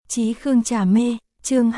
Chí Khương trà mê, chương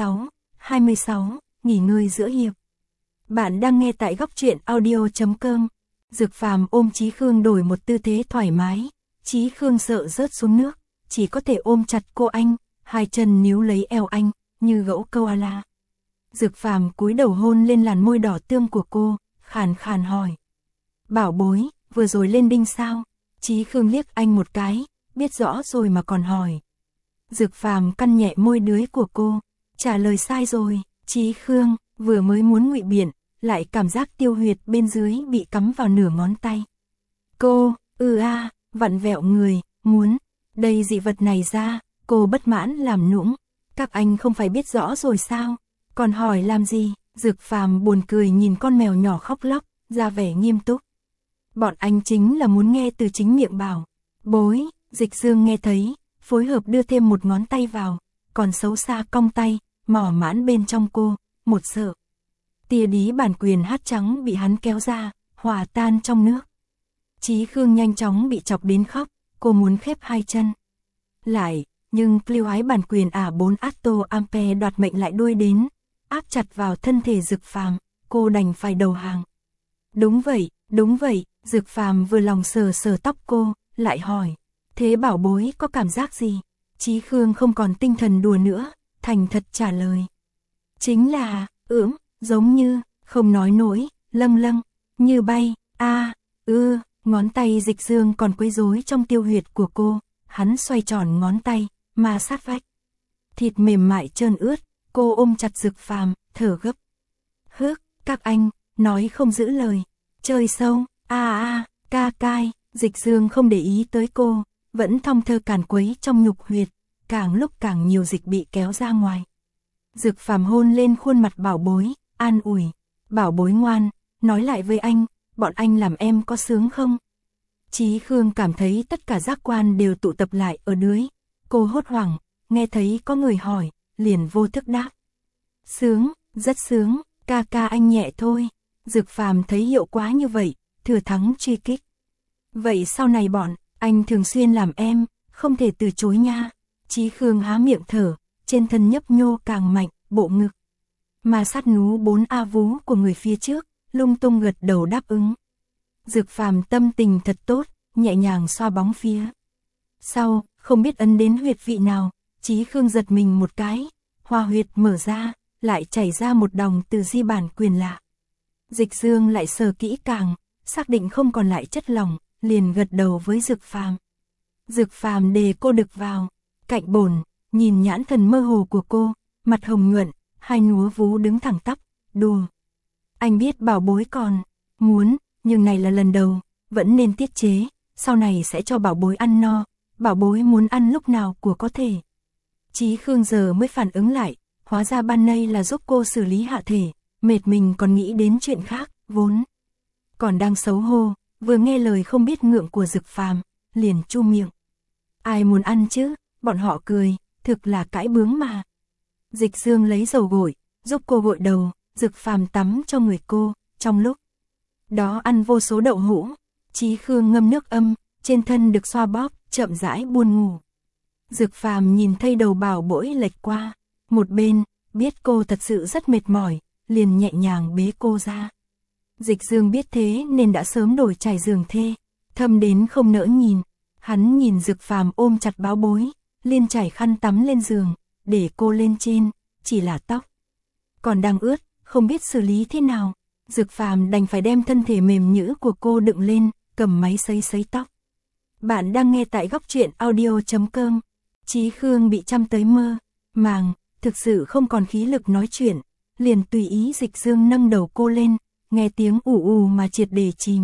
26, nghỉ ngơi giữa hiệp. Bạn đang nghe tại góc truyện audio.com. Dược Phàm ôm Chí Khương đổi một tư thế thoải mái, Chí Khương sợ rớt xuống nước, chỉ có thể ôm chặt cô anh, hai chân níu lấy eo anh, như gấu koala. Dược Phàm cúi đầu hôn lên làn môi đỏ tươm của cô, khàn khàn hỏi. Bảo bối, vừa rồi lên đinh sao? Chí Khương liếc anh một cái, biết rõ rồi mà còn hỏi. Dược Phàm căn nhẹ môi đưới của cô, trả lời sai rồi. Chí Khương vừa mới muốn ngụy biện, lại cảm giác tiêu huyệt bên dưới bị cắm vào nửa ngón tay. Cô, vặn vẹo người, muốn, đây dị vật này ra, cô bất mãn làm nũng. Các anh không phải biết rõ rồi sao, còn hỏi làm gì? Dược Phàm buồn cười nhìn con mèo nhỏ khóc lóc, ra vẻ nghiêm túc. Bọn anh chính là muốn nghe từ chính miệng bảo bối. Dịch Dương nghe thấy, phối hợp đưa thêm một ngón tay vào, còn xấu xa cong tay, mỏ mãn bên trong cô, một sợ. Tia đí bản quyền hát trắng bị hắn kéo ra, hòa tan trong nước. Chí Khương nhanh chóng bị chọc đến khóc, cô muốn khép hai chân lại, nhưng lưu ái bản quyền A4 Atto Ampe đoạt mệnh lại đuôi đến, áp chặt vào thân thể Dược Phàm, cô đành phải đầu hàng. Đúng vậy, Dược Phàm vừa lòng sờ sờ tóc cô, lại hỏi. Thế bảo bối có cảm giác gì? Chí Khương không còn tinh thần đùa nữa, thành thật trả lời. Chính là, giống như, không nói nổi, lâng, như bay, ngón tay Dịch Dương còn quấy rối trong tiêu huyệt của cô, hắn xoay tròn ngón tay, ma sát vách. Thịt mềm mại trơn ướt, cô ôm chặt Dược Phàm, thở gấp. Các anh, nói không giữ lời, chơi sâu, ca cai. Dịch Dương không để ý tới cô, vẫn thong thơ càn quấy trong nhục huyệt, càng lúc càng nhiều dịch bị kéo ra ngoài. Dược Phàm hôn lên khuôn mặt bảo bối, an ủi. Bảo bối ngoan, nói lại với anh, bọn anh làm em có sướng không? Chí Khương cảm thấy tất cả giác quan đều tụ tập lại ở dưới. Cô hốt hoảng, nghe thấy có người hỏi, liền vô thức đáp. Sướng, rất sướng, ca anh nhẹ thôi. Dược Phàm thấy hiệu quả như vậy, thừa thắng truy kích. Vậy sau này bọn anh thường xuyên làm em, không thể từ chối nha. Chí Khương há miệng thở, trên thân nhấp nhô càng mạnh, bộ ngực. Mà sát nú 4A vú của người phía trước, lung tung gật đầu đáp ứng. Dược Phàm tâm tình thật tốt, nhẹ nhàng xoa bóng phía sau, không biết ấn đến huyệt vị nào, Chí Khương giật mình một cái, hoa huyệt mở ra, lại chảy ra một dòng từ di bản quyền lạ. Dịch Dương lại sờ kỹ càng, xác định không còn lại chất lỏng, liền gật đầu với Dược Phàm. Dược Phàm đề cô đực vào cạnh bồn, nhìn nhãn thần mơ hồ của cô, mặt hồng nhuận, hai núa vú đứng thẳng tắp, đùa. Anh biết bảo bối còn muốn, nhưng này là lần đầu, vẫn nên tiết chế, sau này sẽ cho bảo bối ăn no, bảo bối muốn ăn lúc nào của có thể. Chí Khương giờ mới phản ứng lại, hóa ra ban nay là giúp cô xử lý hạ thể, mệt mình còn nghĩ đến chuyện khác, vốn còn đang xấu hổ, vừa nghe lời không biết ngượng của Dược Phàm, liền chu miệng. Ai muốn ăn chứ, bọn họ cười, thực là cãi bướng mà. Dịch Dương lấy dầu gội, giúp cô gội đầu, Dược Phàm tắm cho người cô, trong lúc đó ăn vô số đậu hũ. Chí Khương ngâm nước âm, trên thân được xoa bóp, chậm rãi buồn ngủ. Dược Phàm nhìn thấy đầu bảo bối lệch qua một bên, biết cô thật sự rất mệt mỏi, liền nhẹ nhàng bế cô ra. Dịch Dương biết thế nên đã sớm đổi trải giường thê, thâm đến không nỡ nhìn. Hắn nhìn Dược Phàm ôm chặt báo bối, liền trải khăn tắm lên giường, để cô lên trên, chỉ là tóc còn đang ướt, không biết xử lý thế nào. Dược Phàm đành phải đem thân thể mềm nhũ của cô đựng lên, cầm máy sấy tóc. Bạn đang nghe tại góc truyện audio.com. Chí Khương bị chăm tới mơ màng, thực sự không còn khí lực nói chuyện, liền tùy ý Dịch Dương nâng đầu cô lên, nghe tiếng ù mà triệt để chìm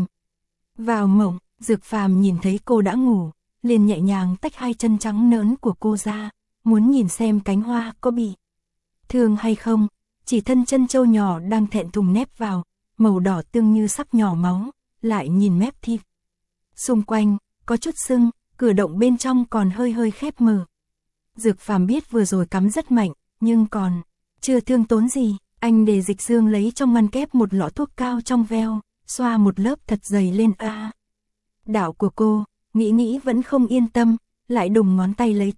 vào mộng. Dược Phàm nhìn thấy cô đã ngủ, liền nhẹ nhàng tách hai chân trắng nõn của cô ra, muốn nhìn xem cánh hoa có bị thương hay không. Chỉ thân chân trâu nhỏ đang thẹn thùng nép vào, màu đỏ tương như sắp nhỏ máu, lại nhìn mép thịt xung quanh có chút sưng, cửa động bên trong còn hơi khép mở. Dược Phàm biết vừa rồi cắm rất mạnh, nhưng còn chưa thương tốn gì, anh để Dịch Dương lấy trong ngăn kép một lọ thuốc cao trong veo, xoa một lớp thật dày lên đảo của cô, nghĩ vẫn không yên tâm, lại đùng ngón tay lấy thuốc,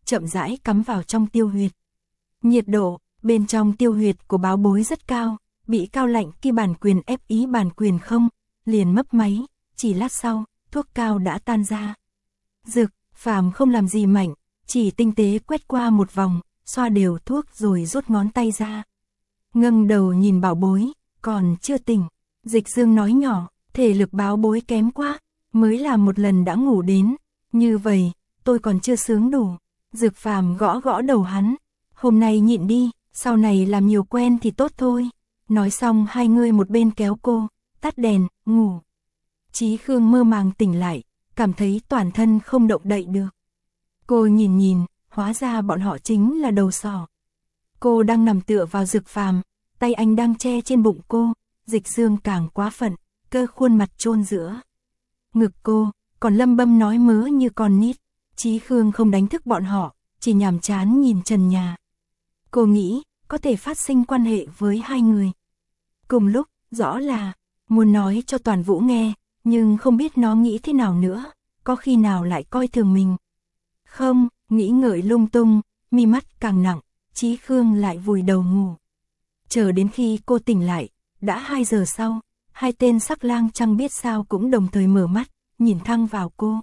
chậm rãi cắm vào trong tiêu huyệt. Nhiệt độ bên trong tiêu huyệt của Bảo Bối rất cao, bị cao lạnh khi bản quyền ép ý bản quyền không, liền mấp máy, chỉ lát sau, thuốc cao đã tan ra. Dực Phàm không làm gì mạnh, chỉ tinh tế quét qua một vòng, xoa đều thuốc rồi rút ngón tay ra. Ngẩng đầu nhìn Bảo Bối, còn chưa tỉnh. Dịch Dương nói nhỏ, thể lực Bảo Bối kém quá, mới làm một lần đã ngủ đến, như vậy, tôi còn chưa sướng đủ. Dực Phàm gõ gõ đầu hắn, hôm nay nhịn đi, sau này làm nhiều quen thì tốt thôi. Nói xong hai người một bên kéo cô, tắt đèn, ngủ. Chí Khương mơ màng tỉnh lại, cảm thấy toàn thân không động đậy được. Cô nhìn nhìn, hóa ra bọn họ chính là đầu sỏ. Cô đang nằm tựa vào Dực Phàm, tay anh đang che trên bụng cô, Dịch Dương càng quá phận, cơ khuôn mặt chôn giữa ngực cô, còn lâm bâm nói mớ như con nít. Chí Khương không đánh thức bọn họ, chỉ nhàm chán nhìn trần nhà. Cô nghĩ, có thể phát sinh quan hệ với hai người. Cùng lúc, rõ là, muốn nói cho Toàn Vũ nghe, nhưng không biết nó nghĩ thế nào nữa, có khi nào lại coi thường mình. Không, nghĩ ngợi lung tung, mi mắt càng nặng, Chí Khương lại vùi đầu ngủ. Chờ đến khi cô tỉnh lại, đã 2 giờ sau, hai tên sắc lang chẳng biết sao cũng đồng thời mở mắt, nhìn thẳng vào cô.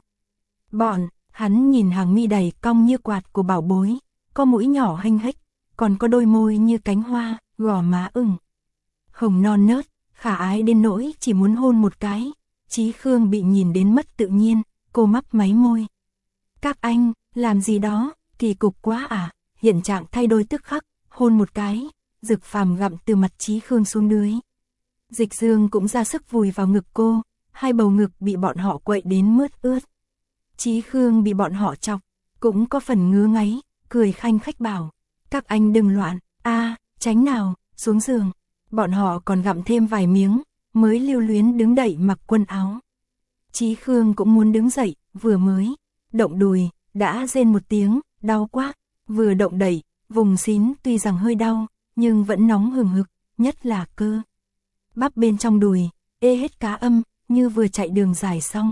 Hắn nhìn hàng mi đầy cong như quạt của Bảo Bối, có mũi nhỏ hênh hếch, còn có đôi môi như cánh hoa, gò má ửng hồng non nớt, khả ái đến nỗi chỉ muốn hôn một cái. Chí Khương bị nhìn đến mất tự nhiên, cô mấp máy môi. Các anh, làm gì đó, kỳ cục quá à, hiện trạng thay đổi tức khắc, hôn một cái. Dực Phàm gặm từ mặt Chí Khương xuống dưới. Dịch Dương cũng ra sức vùi vào ngực cô, hai bầu ngực bị bọn họ quậy đến mướt ướt. Chí Khương bị bọn họ chọc, cũng có phần ngứa ngáy, cười khanh khách bảo, các anh đừng loạn, tránh nào, xuống giường. Bọn họ còn gặm thêm vài miếng, mới lưu luyến đứng dậy mặc quần áo. Chí Khương cũng muốn đứng dậy, vừa mới động đùi, đã rên một tiếng, đau quá, vừa động đẩy, vùng xín tuy rằng hơi đau, nhưng vẫn nóng hừng hực, nhất là cơ bắp bên trong đùi, ê hết cá âm, như vừa chạy đường dài xong.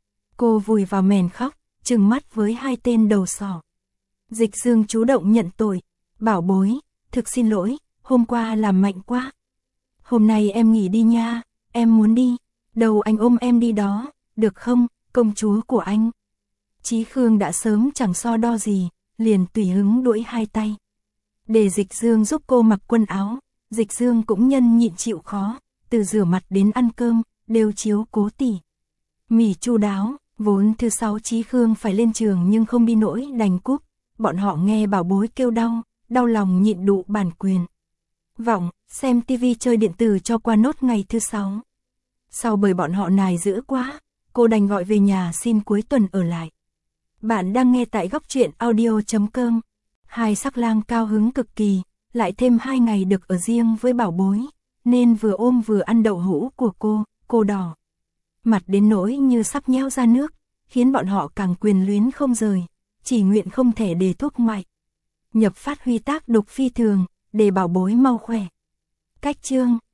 Cô vùi vào mền khóc, trừng mắt với hai tên đầu sỏ. Dịch Dương chủ động nhận tội, Bảo Bối, thực xin lỗi, hôm qua làm mạnh quá. Hôm nay em nghỉ đi nha, em muốn đi, đầu anh ôm em đi đó, được không, công chúa của anh. Chí Khương đã sớm chẳng so đo gì, liền tùy hứng duỗi hai tay. Để Dịch Dương giúp cô mặc quần áo, Dịch Dương cũng nhân nhịn chịu khó, từ rửa mặt đến ăn cơm, đều chiếu cố tỉ mỉ chu đáo. Vốn thứ 6 Chí Khương phải lên trường nhưng không đi nổi đành cúp. Bọn họ nghe Bảo Bối kêu đau lòng nhịn đụ bản quyền vọng, xem tivi chơi điện tử cho qua nốt ngày thứ 6. Sau bởi bọn họ nài dữ quá, cô đành gọi về nhà xin cuối tuần ở lại. Bạn đang nghe tại góc truyện audio.com. Hai sắc lang cao hứng cực kỳ, lại thêm 2 ngày được ở riêng với Bảo Bối, nên vừa ôm vừa ăn đậu hũ của cô đỏ mặt đến nỗi như sắp nheo ra nước, khiến bọn họ càng quyền luyến không rời, chỉ nguyện không thể để thuốc ngoại nhập phát huy tác độc phi thường, để Bảo Bối mau khỏe. Cách chương